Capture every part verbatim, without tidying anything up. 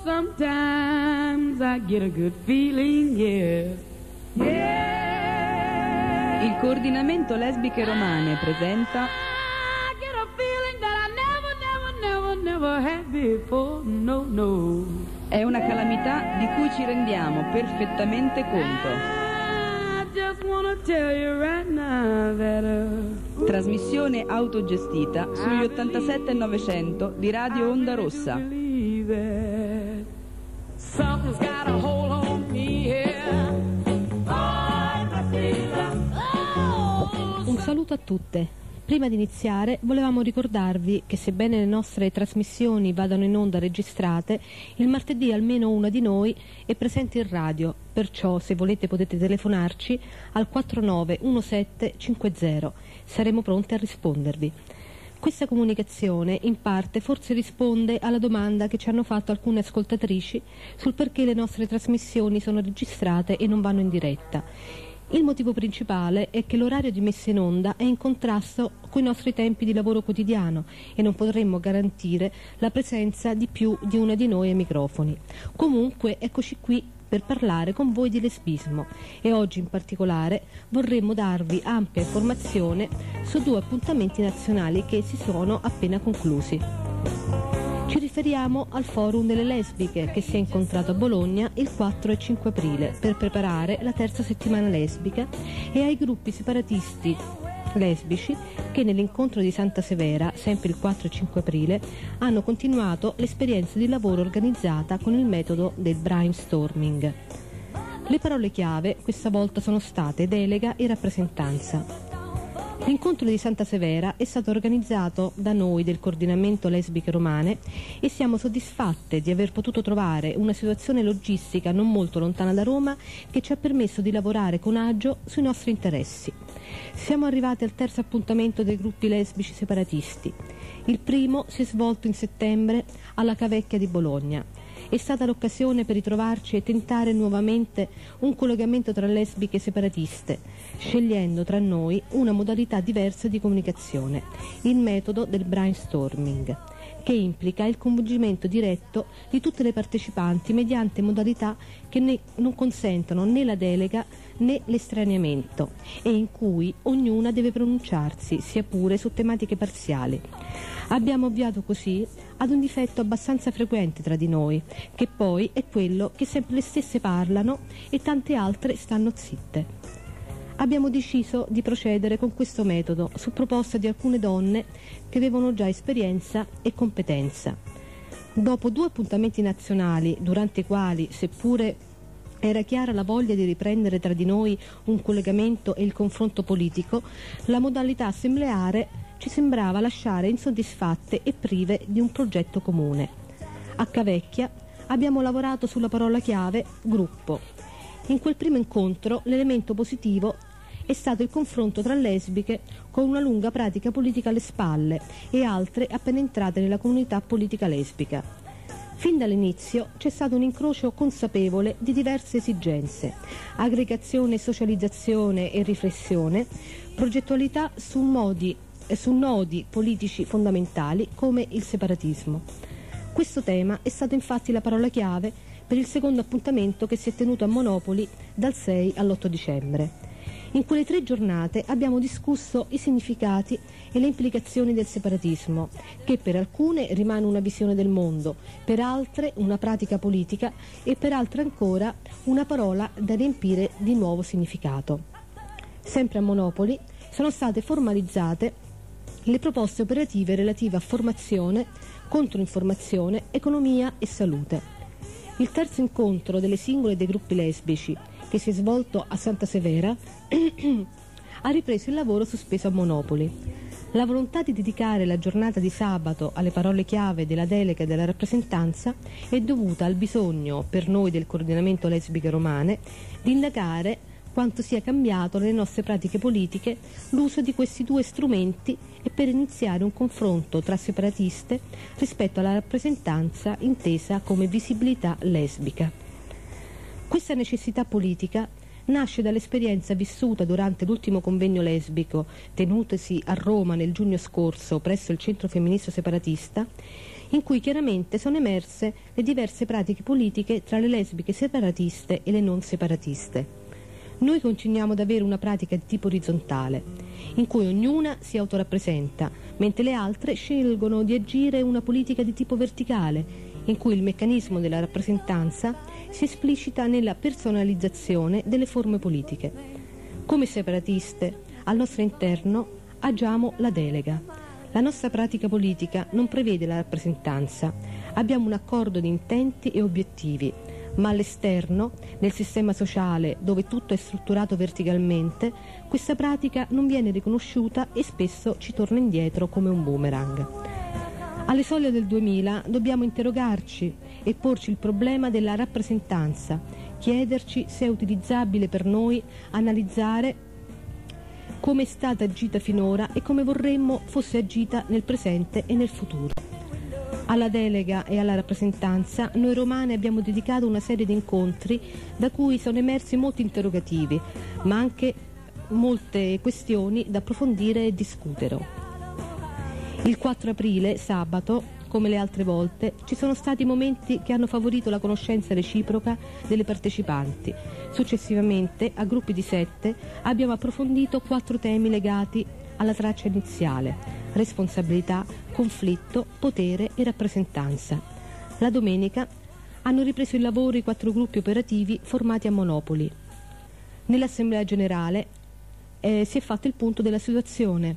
sometimes I get a good feeling, yeah. Yeah. Il coordinamento lesbiche romane presenta I get a feeling that I never, never, never, never had before, no, no. È una calamità di cui ci rendiamo perfettamente conto. I just wanna tell you right now that, uh, Trasmissione autogestita sugli ottantasette e novecento di Radio Onda Rossa. Something's got a hold on me here. Un saluto a tutte. Prima di iniziare volevamo ricordarvi che sebbene le nostre trasmissioni vadano in onda registrate, il martedì almeno una di noi è presente in radio, perciò se volete potete telefonarci al quattro nove uno sette cinque zero, saremo pronti a rispondervi. Questa comunicazione in parte forse risponde alla domanda che ci hanno fatto alcune ascoltatrici sul perché le nostre trasmissioni sono registrate e non vanno in diretta. Il motivo principale è che l'orario di messa in onda è in contrasto con i nostri tempi di lavoro quotidiano e non potremmo garantire la presenza di più di una di noi ai microfoni. Comunque eccoci qui per parlare con voi di lesbismo e oggi in particolare vorremmo darvi ampia informazione su due appuntamenti nazionali che si sono appena conclusi. Ci riferiamo al Forum delle Lesbiche che si è incontrato a Bologna il quattro e cinque aprile per preparare la terza settimana lesbica e ai gruppi separatisti lesbici che nell'incontro di Santa Severa, sempre il quattro e cinque aprile, hanno continuato l'esperienza di lavoro organizzata con il metodo del brainstorming. Le parole chiave questa volta sono state delega e rappresentanza. L'incontro di Santa Severa è stato organizzato da noi del coordinamento lesbiche romane e siamo soddisfatte di aver potuto trovare una situazione logistica non molto lontana da Roma che ci ha permesso di lavorare con agio sui nostri interessi. Siamo arrivati al terzo appuntamento dei gruppi lesbici separatisti. Il primo si è svolto in settembre alla Cavecchia di Bologna. È stata l'occasione per ritrovarci e tentare nuovamente un collegamento tra lesbiche separatiste, scegliendo tra noi una modalità diversa di comunicazione, il metodo del brainstorming, che implica il coinvolgimento diretto di tutte le partecipanti mediante modalità che ne non consentono né la delega né l'estraneamento e in cui ognuna deve pronunciarsi, sia pure su tematiche parziali. Abbiamo ovviato così ad un difetto abbastanza frequente tra di noi, che poi è quello che sempre le stesse parlano e tante altre stanno zitte. Abbiamo deciso di procedere con questo metodo su proposta di alcune donne che avevano già esperienza e competenza. Dopo due appuntamenti nazionali, durante i quali, seppure era chiara la voglia di riprendere tra di noi un collegamento e il confronto politico, la modalità assembleare ci sembrava lasciare insoddisfatte e prive di un progetto comune. A Cavecchia abbiamo lavorato sulla parola chiave gruppo. In quel primo incontro l'elemento positivo è stato il confronto tra lesbiche con una lunga pratica politica alle spalle e altre appena entrate nella comunità politica lesbica. Fin dall'inizio c'è stato un incrocio consapevole di diverse esigenze, aggregazione, socializzazione e riflessione, progettualità su modi su nodi politici fondamentali come il separatismo. Questo tema è stato infatti la parola chiave per il secondo appuntamento che si è tenuto a Monopoli dal sei all'otto dicembre. In quelle tre giornate abbiamo discusso i significati e le implicazioni del separatismo, che per alcune rimane una visione del mondo, per altre una pratica politica e per altre ancora una parola da riempire di nuovo significato. Sempre a Monopoli sono state formalizzate le proposte operative relative a formazione, controinformazione, economia e salute. Il terzo incontro delle singole e dei gruppi lesbici, che si è svolto a Santa Severa, ha ripreso il lavoro sospeso a Monopoli. La volontà di dedicare la giornata di sabato alle parole chiave della delega e della rappresentanza è dovuta al bisogno, per noi del coordinamento lesbiche romane, di indagare quanto sia cambiato nelle nostre pratiche politiche l'uso di questi due strumenti e per iniziare un confronto tra separatiste rispetto alla rappresentanza intesa come visibilità lesbica. Questa necessità politica nasce dall'esperienza vissuta durante l'ultimo convegno lesbico tenutosi a Roma nel giugno scorso presso il Centro Femminista Separatista, in cui chiaramente sono emerse le diverse pratiche politiche tra le lesbiche separatiste e le non separatiste. Noi continuiamo ad avere una pratica di tipo orizzontale, in cui ognuna si autorappresenta, mentre le altre scelgono di agire una politica di tipo verticale, in cui il meccanismo della rappresentanza si esplicita nella personalizzazione delle forme politiche. Come separatiste, al nostro interno agiamo la delega. La nostra pratica politica non prevede la rappresentanza, abbiamo un accordo di intenti e obiettivi, ma all'esterno, nel sistema sociale dove tutto è strutturato verticalmente, questa pratica non viene riconosciuta e spesso ci torna indietro come un boomerang. Alle soglie del duemila dobbiamo interrogarci e porci il problema della rappresentanza, chiederci se è utilizzabile per noi analizzare come è stata agita finora e come vorremmo fosse agita nel presente e nel futuro. Alla delega e alla rappresentanza noi romane abbiamo dedicato una serie di incontri da cui sono emersi molti interrogativi, ma anche molte questioni da approfondire e discutere. Il quattro aprile, sabato, come le altre volte, ci sono stati momenti che hanno favorito la conoscenza reciproca delle partecipanti. Successivamente, a gruppi di sette, abbiamo approfondito quattro temi legati alla traccia iniziale: responsabilità, conflitto, potere e rappresentanza. La domenica hanno ripreso il lavoro i quattro gruppi operativi formati a Monopoli. Nell'Assemblea Generale eh, si è fatto il punto della situazione,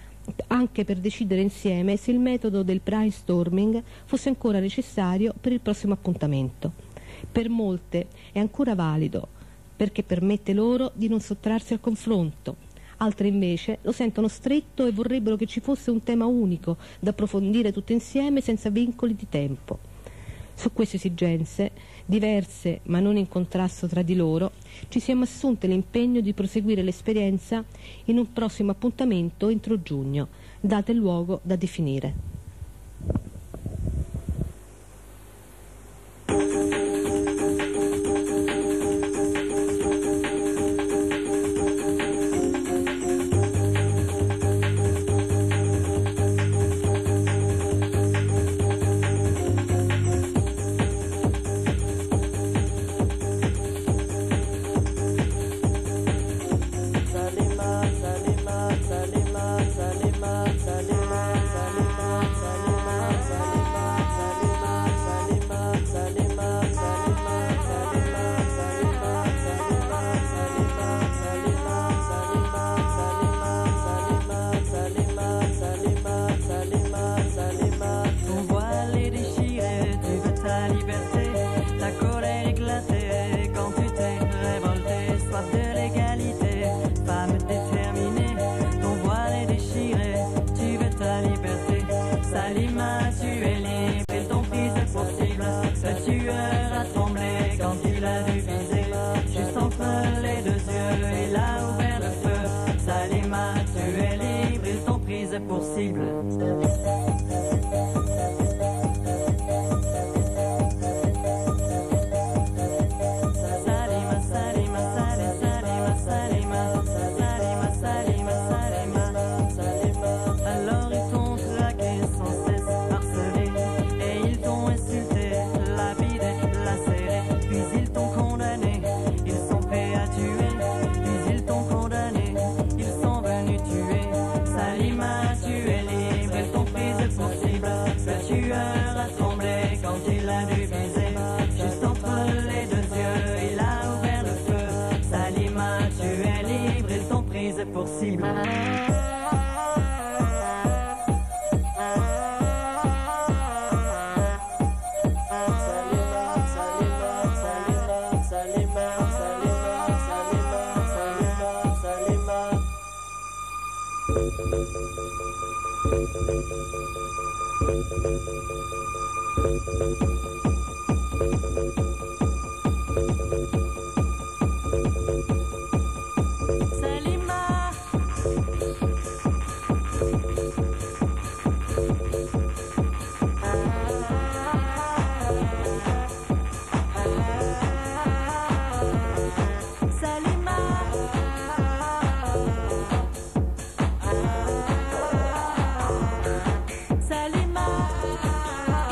anche per decidere insieme se il metodo del brainstorming fosse ancora necessario per il prossimo appuntamento. Per molte è ancora valido, perché permette loro di non sottrarsi al confronto. Altre invece lo sentono stretto e vorrebbero che ci fosse un tema unico da approfondire tutte insieme senza vincoli di tempo. Su queste esigenze, diverse ma non in contrasto tra di loro, ci siamo assunte l'impegno di proseguire l'esperienza in un prossimo appuntamento entro giugno, data e luogo da definire. Salima,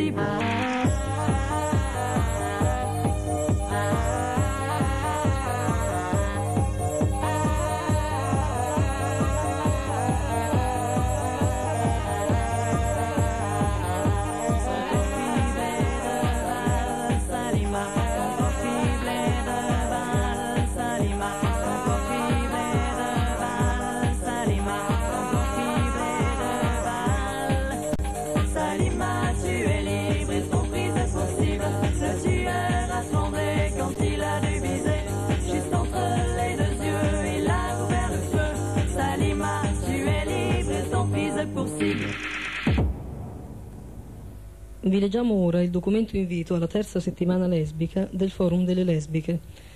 Vi leggiamo ora il documento invito alla terza settimana lesbica del Forum delle Lesbiche.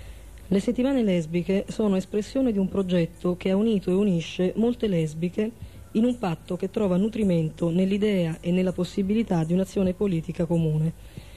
Le settimane lesbiche sono espressione di un progetto che ha unito e unisce molte lesbiche in un patto che trova nutrimento nell'idea e nella possibilità di un'azione politica comune.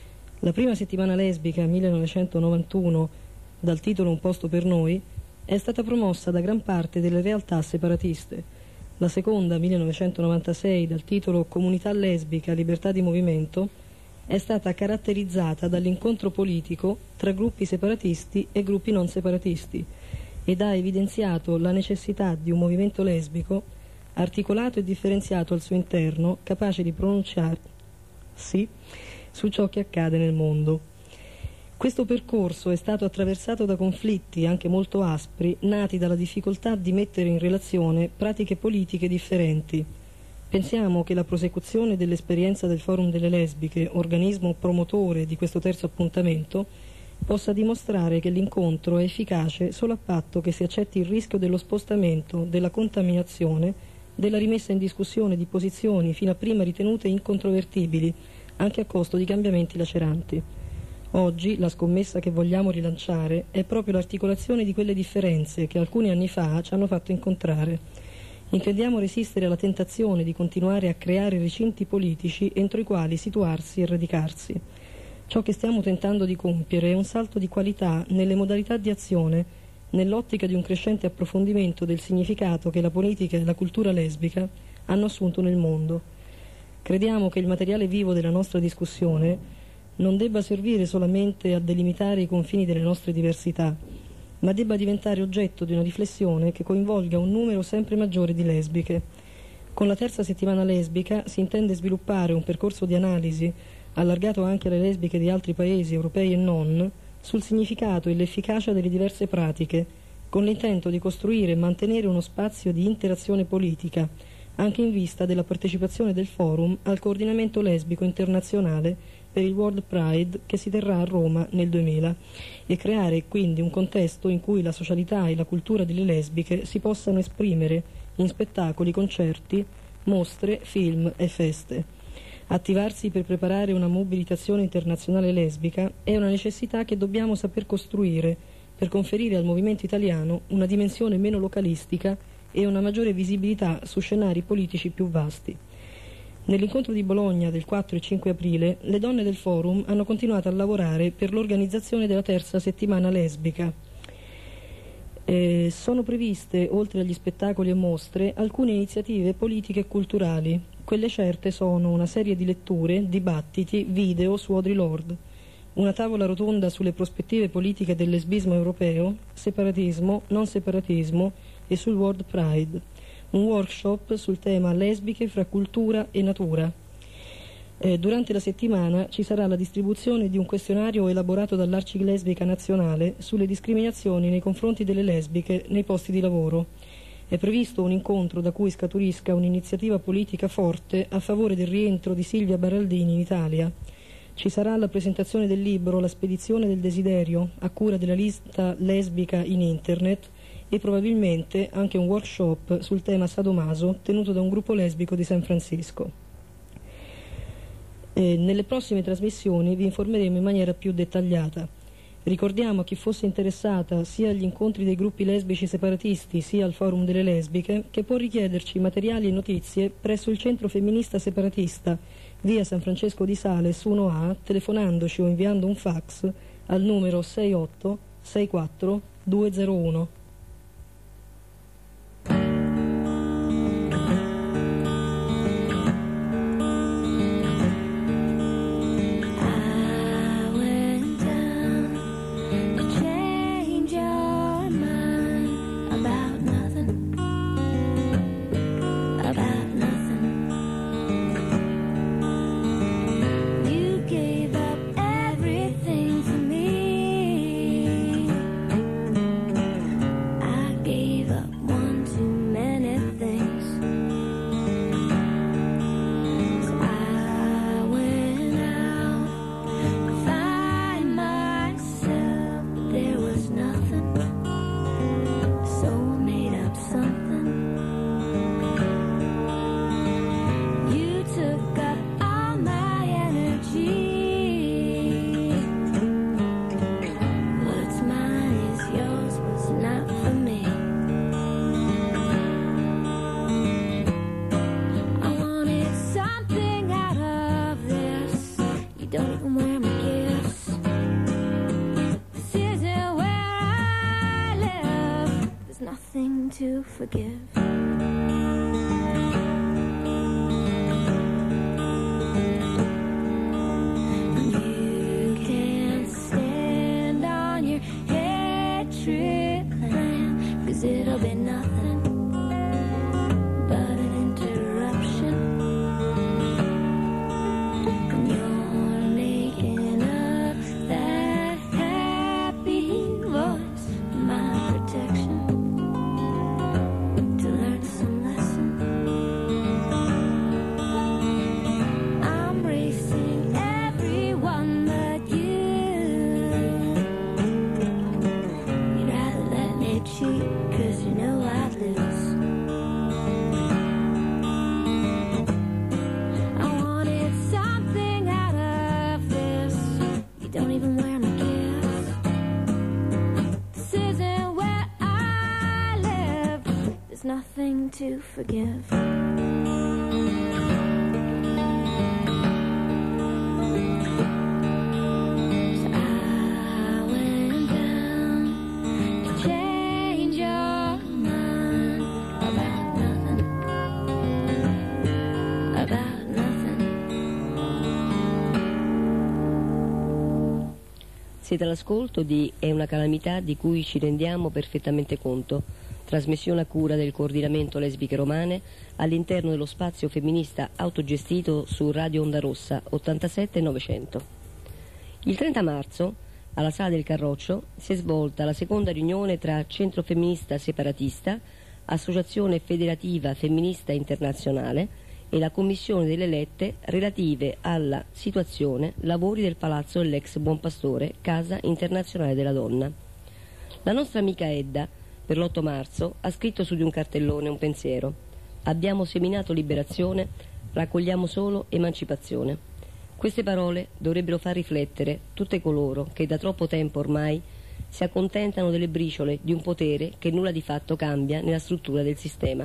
La prima settimana lesbica, millenovecentonovantuno, dal titolo Un posto per noi, è stata promossa da gran parte delle realtà separatiste. La seconda, millenovecentonovantasei, dal titolo Comunità lesbica, libertà di movimento, è stata caratterizzata dall'incontro politico tra gruppi separatisti e gruppi non separatisti ed ha evidenziato la necessità di un movimento lesbico articolato e differenziato al suo interno, capace di pronunciarsi su ciò che accade nel mondo. Questo percorso è stato attraversato da conflitti, anche molto aspri, nati dalla difficoltà di mettere in relazione pratiche politiche differenti. Pensiamo che la prosecuzione dell'esperienza del Forum delle Lesbiche, organismo promotore di questo terzo appuntamento, possa dimostrare che l'incontro è efficace solo a patto che si accetti il rischio dello spostamento, della contaminazione, della rimessa in discussione di posizioni fino a prima ritenute incontrovertibili, anche a costo di cambiamenti laceranti. Oggi la scommessa che vogliamo rilanciare è proprio l'articolazione di quelle differenze che alcuni anni fa ci hanno fatto incontrare. Intendiamo resistere alla tentazione di continuare a creare recinti politici entro i quali situarsi e radicarsi. Ciò che stiamo tentando di compiere è un salto di qualità nelle modalità di azione, nell'ottica di un crescente approfondimento del significato che la politica e la cultura lesbica hanno assunto nel mondo. Crediamo che il materiale vivo della nostra discussione non debba servire solamente a delimitare i confini delle nostre diversità, ma debba diventare oggetto di una riflessione che coinvolga un numero sempre maggiore di lesbiche. Con la terza settimana lesbica si intende sviluppare un percorso di analisi, allargato anche alle lesbiche di altri paesi, europei e non, sul significato e l'efficacia delle diverse pratiche, con l'intento di costruire e mantenere uno spazio di interazione politica, anche in vista della partecipazione del Forum al coordinamento lesbico internazionale per il World Pride che si terrà a Roma nel duemila e creare quindi un contesto in cui la socialità e la cultura delle lesbiche si possano esprimere in spettacoli, concerti, mostre, film e feste. Attivarsi per preparare una mobilitazione internazionale lesbica è una necessità che dobbiamo saper costruire per conferire al movimento italiano una dimensione meno localistica e una maggiore visibilità su scenari politici più vasti. Nell'incontro di Bologna del quattro e cinque aprile, le donne del Forum hanno continuato a lavorare per l'organizzazione della terza settimana lesbica. Eh, sono previste, oltre agli spettacoli e mostre, alcune iniziative politiche e culturali. Quelle certe sono una serie di letture, dibattiti, video su Audre Lorde, una tavola rotonda sulle prospettive politiche del lesbismo europeo, separatismo, non separatismo e sul World Pride, un workshop sul tema lesbiche fra cultura e natura. Eh, durante la settimana ci sarà la distribuzione di un questionario elaborato dall'Arcilesbica Nazionale sulle discriminazioni nei confronti delle lesbiche nei posti di lavoro. È previsto un incontro da cui scaturisca un'iniziativa politica forte a favore del rientro di Silvia Baraldini in Italia. Ci sarà la presentazione del libro La spedizione del desiderio, a cura della lista lesbica in internet, e probabilmente anche un workshop sul tema sadomaso tenuto da un gruppo lesbico di San Francisco. E nelle prossime trasmissioni vi informeremo in maniera più dettagliata. Ricordiamo a chi fosse interessata sia agli incontri dei gruppi lesbici separatisti sia al Forum delle Lesbiche che può richiederci materiali e notizie presso il Centro Femminista Separatista, via San Francesco di Sales uno A, telefonandoci o inviando un fax al numero sei otto sei quattro due zero uno. to forgive. You can't stand on your head trickling, 'cause it'll be nothing but an interruption. And you're making up that happy voice, my protection, to learn some lesson. I'm racing everyone but you. You'd rather let me cheat, 'cause you know I'd lose. I wanted something out of this. You don't even wear my kiss. This isn't where I live. There's nothing to forgive. So I went down to change your mind about nothing, about nothing. Siete all'ascolto di È una calamità di cui ci rendiamo perfettamente conto, trasmissione a cura del coordinamento lesbiche romane all'interno dello spazio femminista autogestito su Radio Onda Rossa ottantasette novecento. Il trenta marzo, alla Sala del Carroccio, si è svolta la seconda riunione tra Centro Femminista Separatista, Associazione Federativa Femminista Internazionale e la Commissione delle elette relative alla situazione lavori del Palazzo dell'ex Buon Pastore, Casa Internazionale della Donna. La nostra amica Edda, per l'otto marzo, ha scritto su di un cartellone un pensiero: abbiamo seminato liberazione, raccogliamo solo emancipazione. Queste parole dovrebbero far riflettere tutte coloro che da troppo tempo ormai si accontentano delle briciole di un potere che nulla di fatto cambia nella struttura del sistema.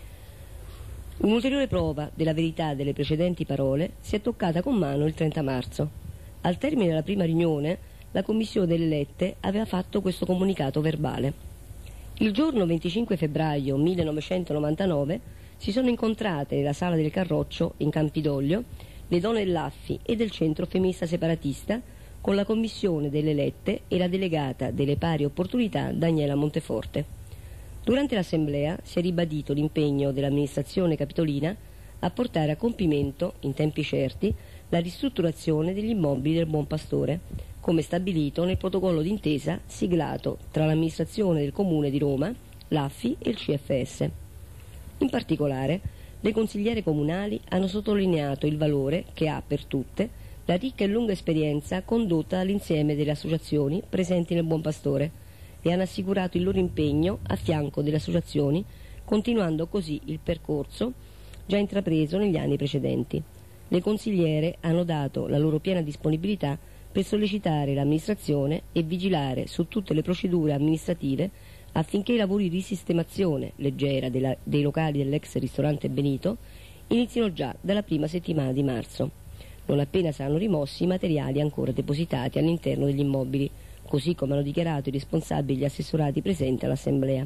Un'ulteriore prova della verità delle precedenti parole si è toccata con mano il trenta marzo. Al termine della prima riunione, la Commissione delle elette aveva fatto questo comunicato verbale. Il giorno venticinque febbraio millenovecentonovantanove si sono incontrate nella Sala del Carroccio, in Campidoglio, le donne dell'Affi e del Centro Femminista Separatista con la Commissione delle elette e la delegata delle pari opportunità Daniela Monteforte. Durante l'assemblea si è ribadito l'impegno dell'amministrazione capitolina a portare a compimento, in tempi certi, la ristrutturazione degli immobili del Buon Pastore, come stabilito nel protocollo d'intesa siglato tra l'amministrazione del Comune di Roma, l'Affi e il C F S. In particolare, le consigliere comunali hanno sottolineato il valore che ha per tutte la ricca e lunga esperienza condotta dall'insieme delle associazioni presenti nel Buon Pastore e hanno assicurato il loro impegno a fianco delle associazioni, continuando così il percorso già intrapreso negli anni precedenti. Le consigliere hanno dato la loro piena disponibilità per sollecitare l'amministrazione e vigilare su tutte le procedure amministrative affinché i lavori di sistemazione leggera della, dei locali dell'ex ristorante Benito inizino già dalla prima settimana di marzo, non appena saranno rimossi i materiali ancora depositati all'interno degli immobili, così come hanno dichiarato i responsabili e gli assessorati presenti all'assemblea.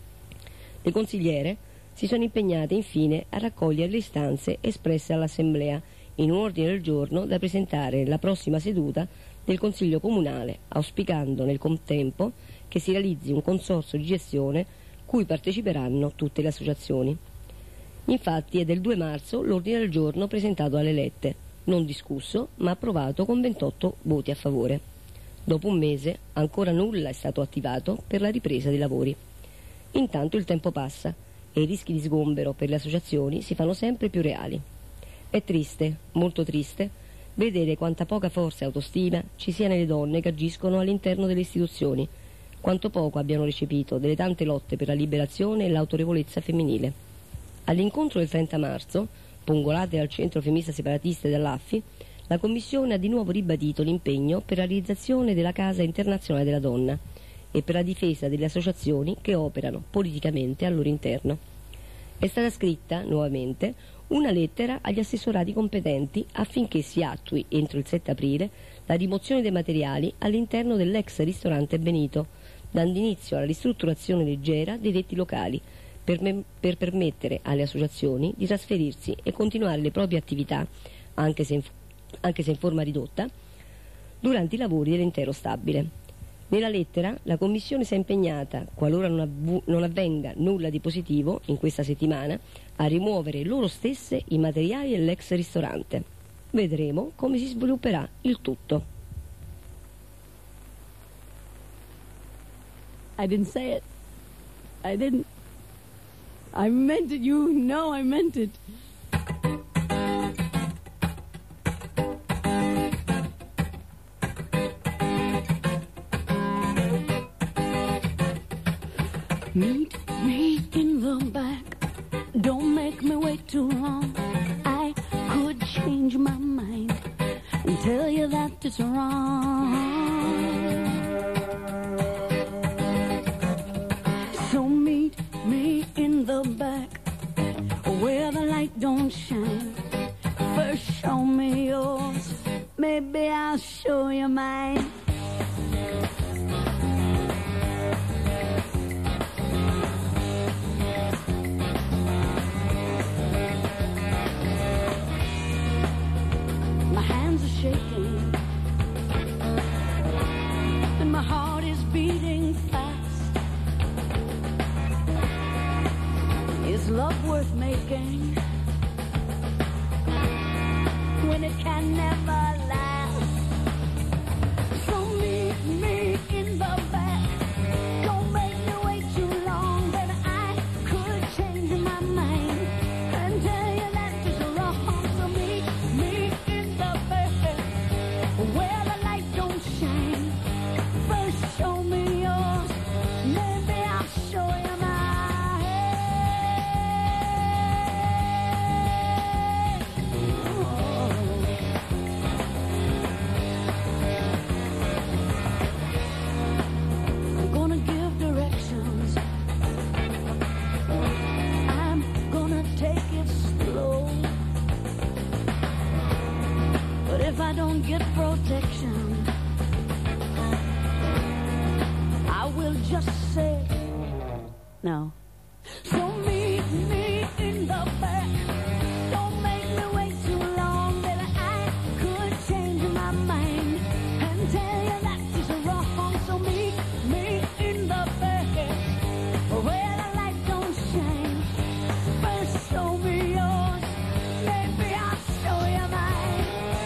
Le consigliere si sono impegnate infine a raccogliere le istanze espresse all'assemblea in un ordine del giorno da presentare nella prossima seduta del Consiglio Comunale, auspicando nel contempo che si realizzi un consorzio di gestione cui parteciperanno tutte le associazioni. Infatti è del due marzo l'ordine del giorno presentato alle elette, non discusso ma approvato con ventotto voti a favore. Dopo un mese ancora nulla è stato attivato per la ripresa dei lavori. Intanto il tempo passa e i rischi di sgombero per le associazioni si fanno sempre più reali. È triste, molto triste, vedere quanta poca forza e autostima ci sia nelle donne che agiscono all'interno delle istituzioni, quanto poco abbiano recepito delle tante lotte per la liberazione e l'autorevolezza femminile. All'incontro del trenta marzo, pungolate dal Centro Femminista Separatista e dall'Affi, la Commissione ha di nuovo ribadito l'impegno per la realizzazione della Casa Internazionale della Donna e per la difesa delle associazioni che operano politicamente al loro interno. È stata scritta, nuovamente, una lettera agli assessorati competenti affinché si attui, entro il sette aprile, la rimozione dei materiali all'interno dell'ex ristorante Benito, dando inizio alla ristrutturazione leggera dei detti locali, per, me- per permettere alle associazioni di trasferirsi e continuare le proprie attività, anche se in, anche se in forma ridotta, durante i lavori dell'intero stabile. Nella lettera la Commissione si è impegnata, qualora non, avvu- non avvenga nulla di positivo in questa settimana, a rimuovere loro stesse i materiali dell'ex ristorante. Vedremo come si svilupperà il tutto. I didn't say it. I didn't. I meant it. You know I meant it. Meet me in the back. Don't make me wait too long. I could change my mind and tell you that it's wrong. So meet me in the back where the light don't shine. First show me yours, maybe I'll show you mine. My hands are shaking and my heart is beating fast. Is love worth making when it can never last? So meet me in the back. Don't make me wait too long, baby. I could change my mind and tell you that it's wrong. So meet me in the back where the light don't shine. First show me yours, maybe I'll show you mine. I'm gonna give directions. I'm gonna take it slow. But if I don't get protection, I will just say no. So meet me in the back. Don't make me wait too long, baby. I could change my mind and tell you that it's wrong. So meet me in the back where the light don't shine. First show me yours, maybe I'll show you mine.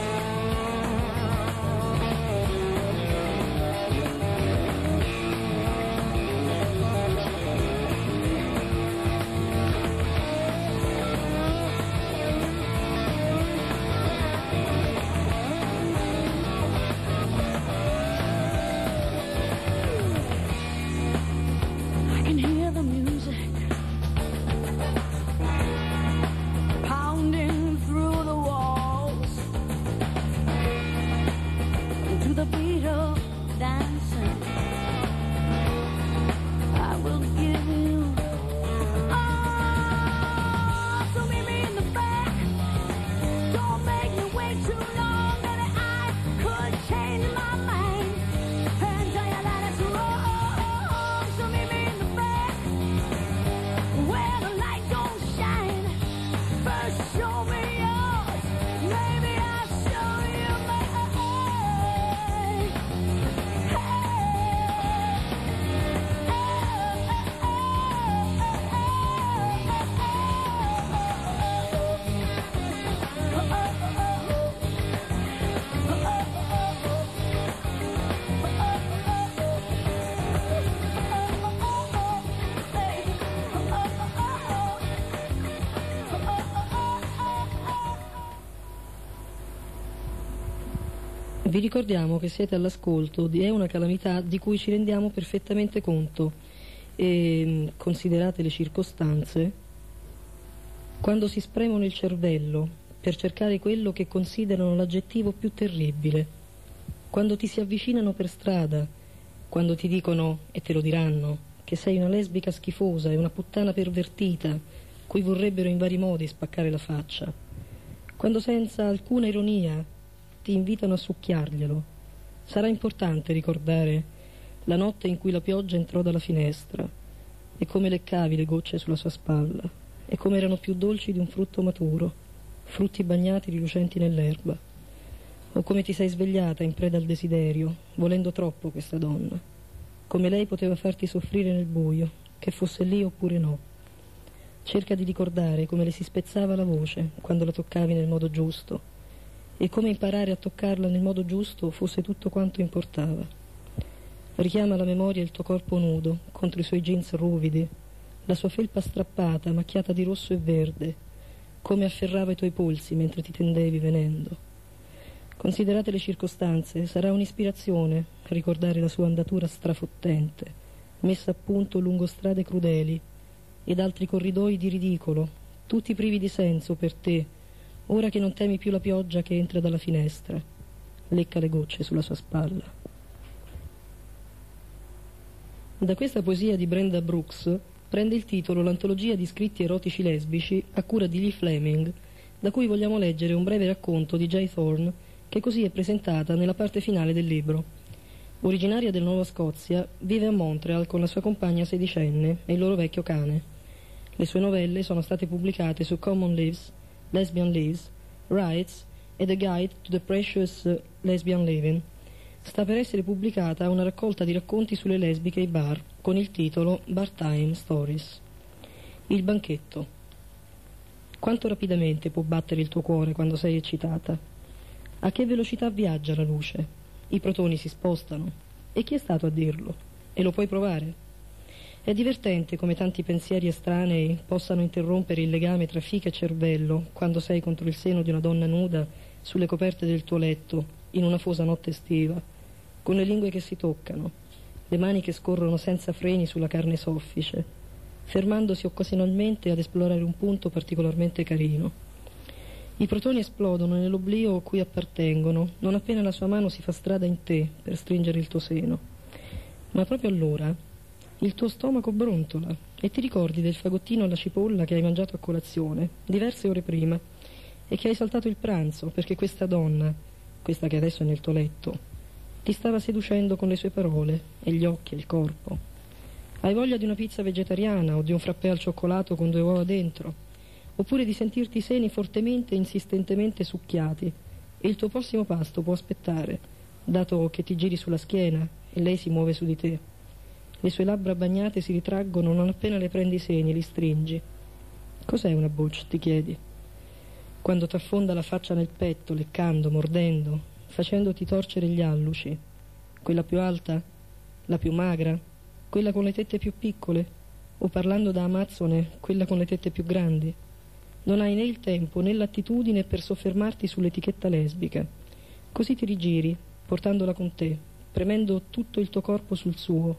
I can hear the music pounding through the walls to the beat of dancing. I will give you all. So meet me in the back. Don't make me wait too long, baby. I could change my mind and tell you that it's wrong. So meet me in the back where the light don't shine. First show me yours, maybe I'll show you mine. Vi ricordiamo che siete all'ascolto di È una calamità di cui ci rendiamo perfettamente conto e, considerate le circostanze, quando si spremono il cervello per cercare quello che considerano l'aggettivo più terribile, quando ti si avvicinano per strada, quando ti dicono, e te lo diranno, che sei una lesbica schifosa e una puttana pervertita cui vorrebbero in vari modi spaccare la faccia, quando senza alcuna ironia ti invitano a succhiarglielo, sarà importante ricordare la notte in cui la pioggia entrò dalla finestra, e come leccavi le gocce sulla sua spalla, e come erano più dolci di un frutto maturo, frutti bagnati rilucenti nell'erba, o come ti sei svegliata in preda al desiderio, volendo troppo questa donna, come lei poteva farti soffrire nel buio, che fosse lì oppure no. Cerca di ricordare come le si spezzava la voce quando la toccavi nel modo giusto, e come imparare a toccarla nel modo giusto fosse tutto quanto importava. Richiama alla memoria il tuo corpo nudo, contro i suoi jeans ruvidi, la sua felpa strappata, macchiata di rosso e verde, come afferrava i tuoi polsi mentre ti tendevi venendo. Considerate le circostanze, sarà un'ispirazione ricordare la sua andatura strafottente, messa a punto lungo strade crudeli ed altri corridoi di ridicolo, tutti privi di senso per te, ora che non temi più la pioggia che entra dalla finestra. Lecca le gocce sulla sua spalla. Da questa poesia di Brenda Brooks prende il titolo l'antologia di scritti erotici lesbici a cura di Lee Fleming, da cui vogliamo leggere un breve racconto di Jay Thorne, che così è presentata nella parte finale del libro. Originaria del Nuova Scozia, vive a Montreal con la sua compagna sedicenne e il loro vecchio cane. Le sue novelle sono state pubblicate su Common Lives, Lesbian Lives, Rights e The Guide to the Precious Lesbian Living. Sta per essere pubblicata una raccolta di racconti sulle lesbiche e i bar, con il titolo Bar Time Stories. Il banchetto. Quanto rapidamente può battere il tuo cuore quando sei eccitata? A che velocità viaggia la luce? I protoni si spostano. E chi è stato a dirlo? E lo puoi provare? È divertente come tanti pensieri estranei possano interrompere il legame tra fica e cervello quando sei contro il seno di una donna nuda sulle coperte del tuo letto in una fosa notte estiva, con le lingue che si toccano, le mani che scorrono senza freni sulla carne soffice, fermandosi occasionalmente ad esplorare un punto particolarmente carino. I protoni esplodono nell'oblio a cui appartengono non appena la sua mano si fa strada in te per stringere il tuo seno. Ma proprio allora il tuo stomaco brontola e ti ricordi del fagottino alla cipolla che hai mangiato a colazione diverse ore prima e che hai saltato il pranzo perché questa donna, questa che adesso è nel tuo letto, ti stava seducendo con le sue parole e gli occhi e il corpo. Hai voglia di una pizza vegetariana o di un frappè al cioccolato con due uova dentro, oppure di sentirti i seni fortemente e insistentemente succhiati, e il tuo prossimo pasto può aspettare, dato che ti giri sulla schiena e lei si muove su di te. Le sue labbra bagnate si ritraggono non appena le prendi i seni e li stringi. Cos'è una butch, ti chiedi? Quando t'affonda la faccia nel petto, leccando, mordendo, facendoti torcere gli alluci, quella più alta, la più magra, quella con le tette più piccole, o parlando da amazzone, quella con le tette più grandi. Non hai né il tempo né l'attitudine per soffermarti sull'etichetta lesbica. Così ti rigiri, portandola con te, premendo tutto il tuo corpo sul suo.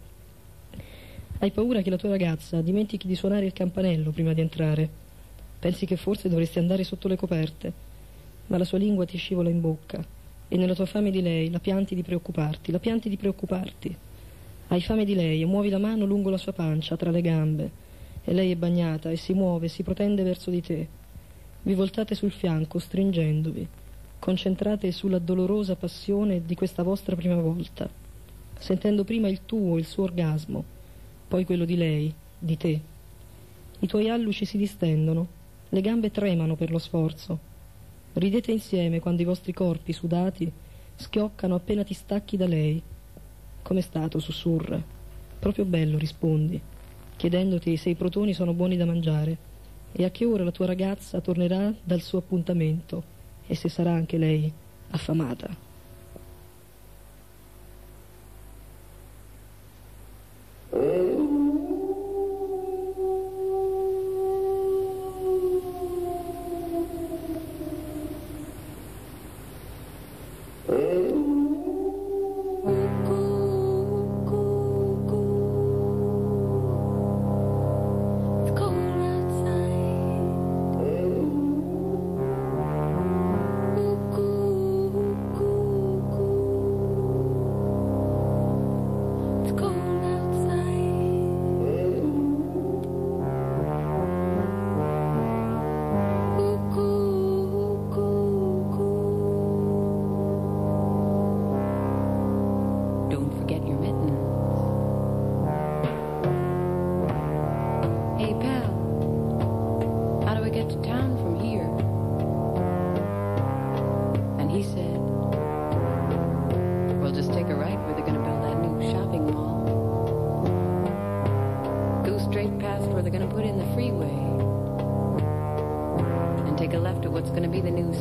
Hai paura che la tua ragazza dimentichi di suonare il campanello prima di entrare. Pensi che forse dovresti andare sotto le coperte, ma la sua lingua ti scivola in bocca. E nella tua fame di lei la pianti di preoccuparti, la pianti di preoccuparti. Hai fame di lei e muovi la mano lungo la sua pancia, tra le gambe, e lei è bagnata e si muove, si protende verso di te. Vi voltate sul fianco, stringendovi, concentrate sulla dolorosa passione di questa vostra prima volta, sentendo prima il tuo, il suo orgasmo, poi quello di lei, di te. I tuoi alluci si distendono, le gambe tremano per lo sforzo. Ridete insieme quando i vostri corpi sudati schioccano appena ti stacchi da lei. Com'è stato? Sussurra. Proprio bello, rispondi, chiedendoti se i protoni sono buoni da mangiare e a che ora la tua ragazza tornerà dal suo appuntamento e se sarà anche lei affamata. Ooh, ooh, ooh.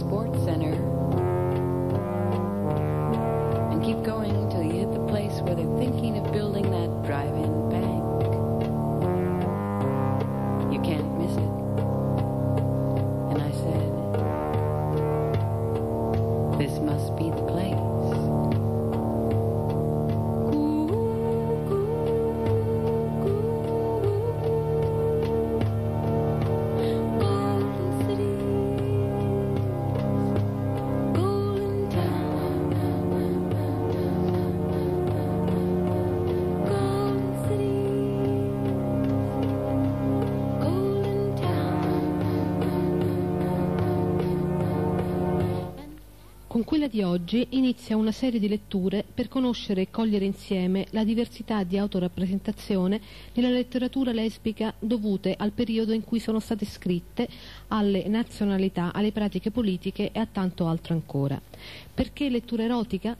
sports center and keep going until you hit the place where they're thinking of building that drive-in bank. You can't miss it. And I said, this must be the place. Con quella di oggi inizia una serie di letture per conoscere e cogliere insieme la diversità di autorappresentazione nella letteratura lesbica dovute al periodo in cui sono state scritte, alle nazionalità, alle pratiche politiche e a tanto altro ancora. Perché lettura erotica?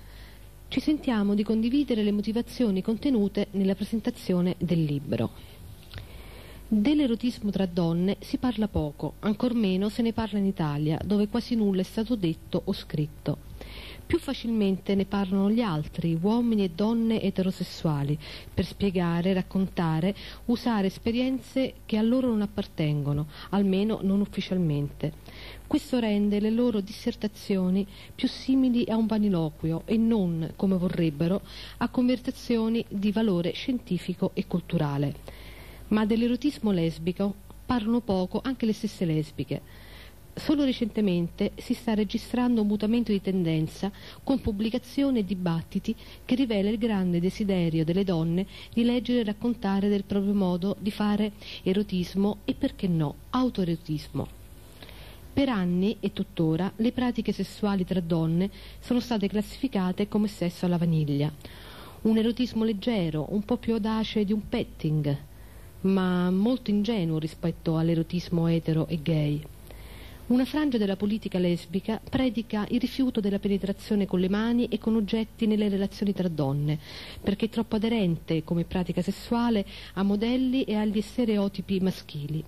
Ci sentiamo di condividere le motivazioni contenute nella presentazione del libro. Dell'erotismo tra donne si parla poco, ancor meno se ne parla in Italia, dove quasi nulla è stato detto o scritto. Più facilmente ne parlano gli altri, uomini e donne eterosessuali, per spiegare, raccontare, usare esperienze che a loro non appartengono, almeno non ufficialmente. Questo rende le loro dissertazioni più simili a un vaniloquio e non, come vorrebbero, a conversazioni di valore scientifico e culturale. Ma dell'erotismo lesbico parlano poco anche le stesse lesbiche. Solo recentemente si sta registrando un mutamento di tendenza con pubblicazioni e dibattiti che rivela il grande desiderio delle donne di leggere e raccontare del proprio modo di fare erotismo e, perché no, autoerotismo. Per anni e tuttora le pratiche sessuali tra donne sono state classificate come sesso alla vaniglia. Un erotismo leggero, un po' più audace di un petting, ma molto ingenuo rispetto all'erotismo etero e gay. Una frangia della politica lesbica predica il rifiuto della penetrazione con le mani e con oggetti nelle relazioni tra donne, perché è troppo aderente come pratica sessuale a modelli e agli stereotipi maschili.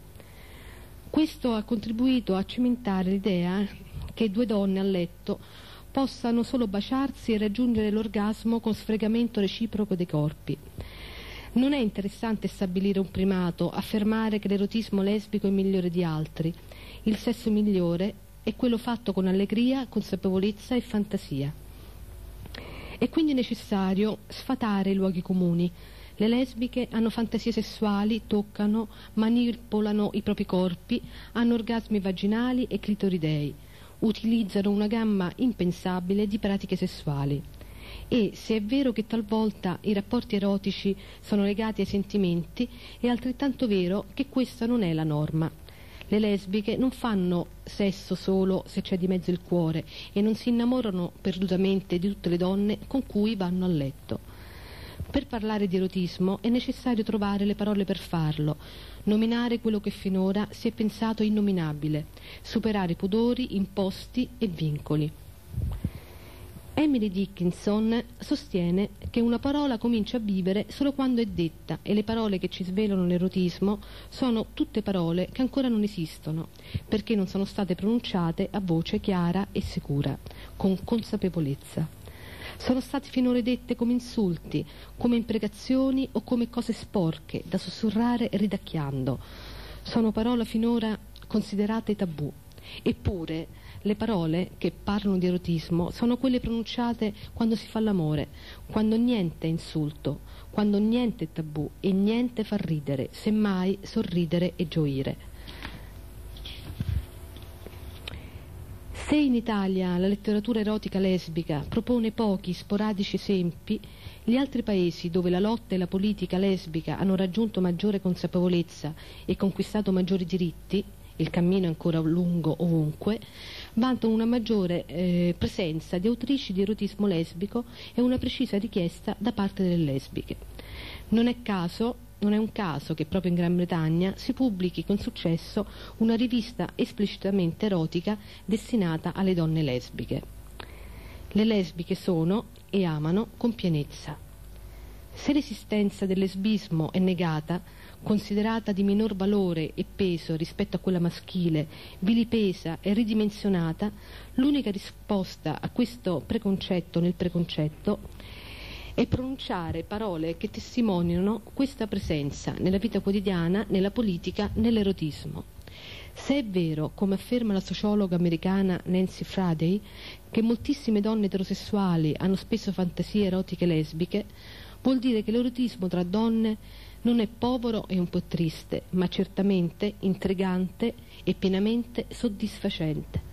Questo ha contribuito a cimentare l'idea che due donne a letto possano solo baciarsi e raggiungere l'orgasmo con sfregamento reciproco dei corpi. Non è interessante stabilire un primato, affermare che l'erotismo lesbico è migliore di altri. Il sesso migliore è quello fatto con allegria, consapevolezza e fantasia. È quindi necessario sfatare i luoghi comuni. Le lesbiche hanno fantasie sessuali, toccano, manipolano i propri corpi, hanno orgasmi vaginali e clitoridei, utilizzano una gamma impensabile di pratiche sessuali. E se è vero che talvolta i rapporti erotici sono legati ai sentimenti, è altrettanto vero che questa non è la norma. Le lesbiche non fanno sesso solo se c'è di mezzo il cuore e non si innamorano perdutamente di tutte le donne con cui vanno a letto. Per parlare di erotismo è necessario trovare le parole per farlo, nominare quello che finora si è pensato innominabile, superare i pudori, imposti e vincoli. Emily Dickinson sostiene che una parola comincia a vivere solo quando è detta, e le parole che ci svelano l'erotismo sono tutte parole che ancora non esistono, perché non sono state pronunciate a voce chiara e sicura, con consapevolezza. Sono state finora dette come insulti, come imprecazioni o come cose sporche da sussurrare ridacchiando. Sono parole finora considerate tabù. Eppure le parole che parlano di erotismo sono quelle pronunciate quando si fa l'amore, quando niente è insulto, quando niente è tabù e niente fa ridere, semmai sorridere e gioire. Se in Italia la letteratura erotica lesbica propone pochi sporadici esempi, gli altri paesi dove la lotta e la politica lesbica hanno raggiunto maggiore consapevolezza e conquistato maggiori diritti, il cammino è ancora lungo ovunque, vantano una maggiore eh, presenza di autrici di erotismo lesbico e una precisa richiesta da parte delle lesbiche. Non è caso, non è un caso che proprio in Gran Bretagna si pubblichi con successo una rivista esplicitamente erotica destinata alle donne lesbiche. Le lesbiche sono e amano con pienezza. Se l'esistenza del lesbismo è negata, considerata di minor valore e peso rispetto a quella maschile, vilipesa e ridimensionata, l'unica risposta a questo preconcetto nel preconcetto è pronunciare parole che testimoniano questa presenza nella vita quotidiana, nella politica, nell'erotismo. Se è vero, come afferma la sociologa americana Nancy Friday, che moltissime donne eterosessuali hanno spesso fantasie erotiche lesbiche, vuol dire che l'erotismo tra donne non è povero e un po' triste, ma certamente intrigante e pienamente soddisfacente.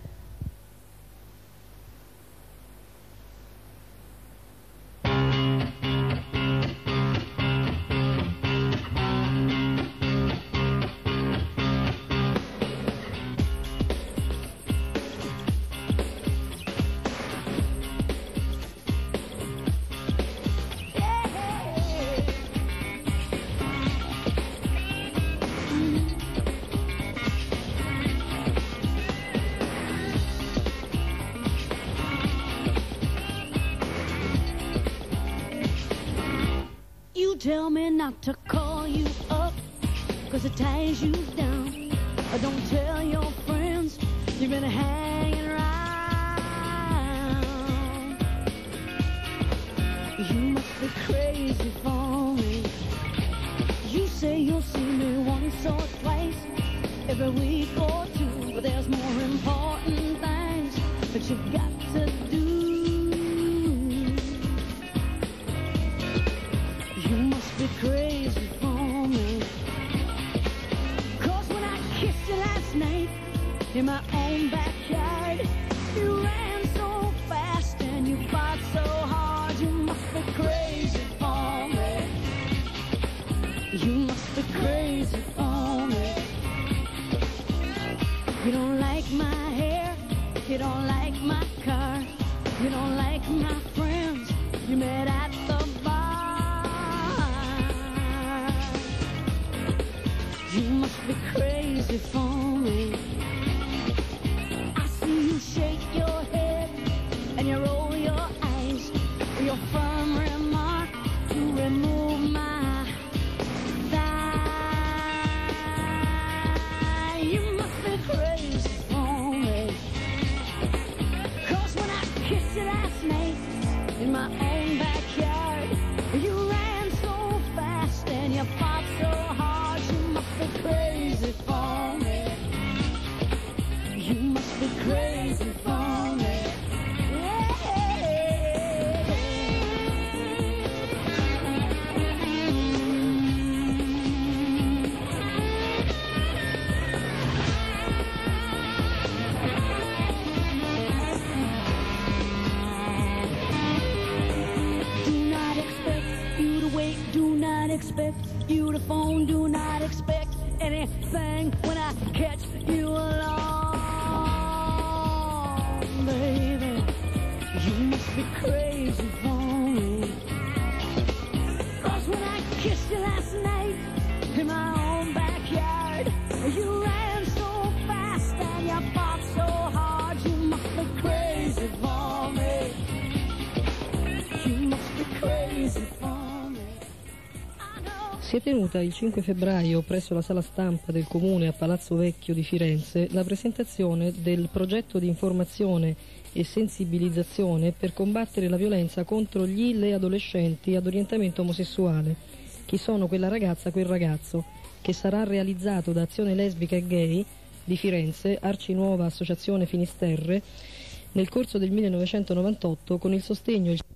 Tell me not to call you up, cause it ties you down. Or don't tell your friends you've been hanging around. You must be crazy for me. You say you'll see me once or twice every week or two, but there's more important things that you've got to do. You must be crazy for me, cause when I kissed you last night in my own backyard, you ran so fast and you fought so hard. You must be crazy for me. You must be crazy for me. You don't like my hair, you don't like my car, you don't like my friends you met at the bar. You must be crazy for me. I see you shake your head and you roll your eyes for your firm remark to remove my thigh. You must be crazy for me, cause when I kissed you last night in my own backyard, you ran so fast and you fought so hard. You must be crazy for me. You must be crazy for me. Do not expect you to wait, do not expect you to phone, do not expect anything when I catch you alone, baby. You must be crazy for me, cause when I kissed you last night in my own backyard, you ran so fast and you fought so hard. You must be crazy for me. You must be crazy for me. Si è tenuta il cinque febbraio presso la sala stampa del Comune a Palazzo Vecchio di Firenze la presentazione del progetto di informazione e sensibilizzazione per combattere la violenza contro gli le adolescenti ad orientamento omosessuale. Chi sono quella ragazza, quel ragazzo, che sarà realizzato da Azione Lesbica e Gay di Firenze, Arcinuova Associazione Finisterre, nel corso del millenovecentonovantotto con il sostegno